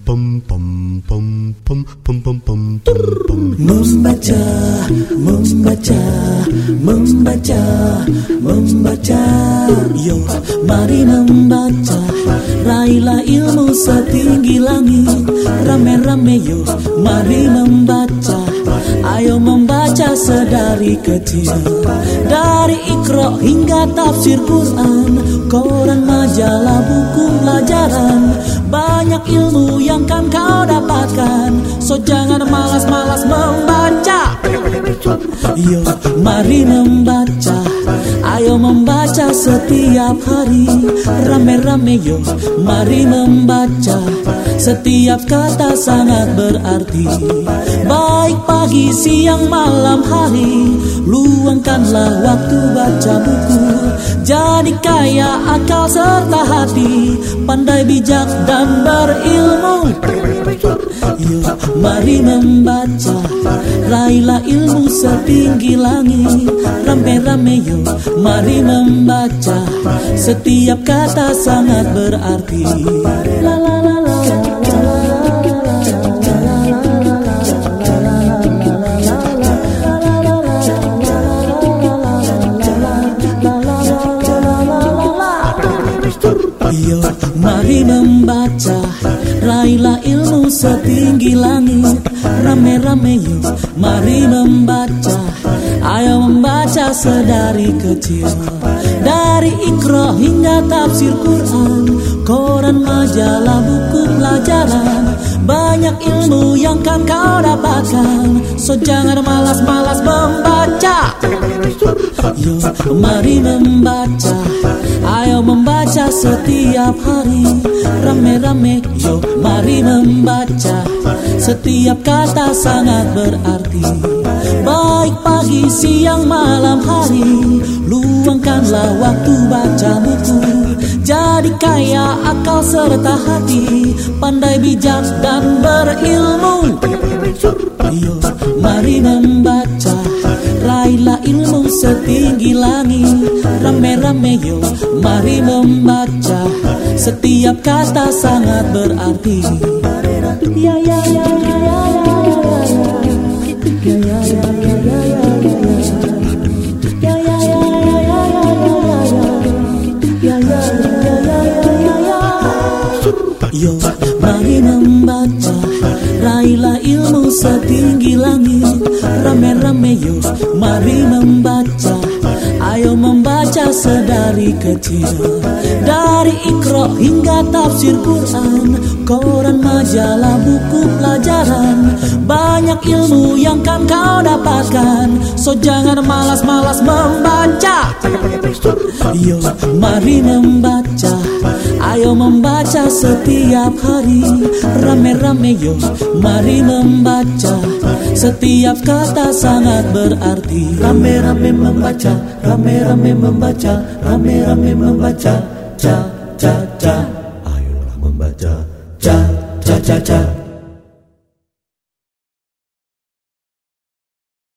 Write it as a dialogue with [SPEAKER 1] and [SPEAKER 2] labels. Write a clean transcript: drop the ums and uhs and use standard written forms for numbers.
[SPEAKER 1] Membaca, membaca, membaca, membaca. Yo, mari membaca. Raihlah ilmu setinggi langit. Rame-rame yo, mari membaca. Ayo membaca sedari kecil. Dari Iqra hingga tafsir Quran, koran, majalah, buku pelajaran. Banyak ilmu yang kan kau dapatkan, so jangan malas-malas membaca. Yo, mari membaca. Ayo membaca setiap hari. Rame-rame yo, mari membaca. Setiap kata sangat berarti. Baik pagi, siang, malam, hari, luangkanlah waktu baca buku. Jadi kaya akal serta hati, pandai, bijak dan berilmu. Yo, mari membaca. Raihlah ilmu setinggi langit. Rame-rame yo, mari membaca. Setiap kata sangat berarti. La la la la. Yo, mari membaca. Raihlah ilmu setinggi langit. Rame-rame yo, mari membaca. Ayo membaca sedari kecil. Dari Iqra hingga tafsir Quran, koran, majalah, buku pelajaran. Banyak ilmu yang kan kau dapatkan, so jangan malas-malas membaca. Yo, mari membaca. Ayo membaca setiap hari. Rame-rame yo, mari membaca. Setiap kata sangat berarti. Baik pagi, siang, malam, hari, luangkanlah waktu baca buku. Jadi kaya akal serta hati, pandai, bijak dan berilmu. Yo, mari membaca. Raihlah ilmu setinggi langit. Rame-rame yo, mari membaca. Setiap kata sangat berarti. Ya ya ya ya ya ya ya ya ya. Yo, mari membaca. Raihlah ilmu setinggi langit. Rame-rame yo, mari membaca. Ayo membaca sedari kecil. Dari Iqra hingga tafsir Quran, koran, majalah, buku pelajaran. Banyak ilmu yang kan kau dapatkan, so jangan malas-malas membaca. Yo, mari membaca. Ayo membaca setiap hari. Rame-rame yo, mari membaca. Setiap kata sangat berarti. Rame-rame membaca, rame-rame membaca, rame-rame membaca. Ca, ca, ca. Ayolah membaca. Ca, ca, ca, ca.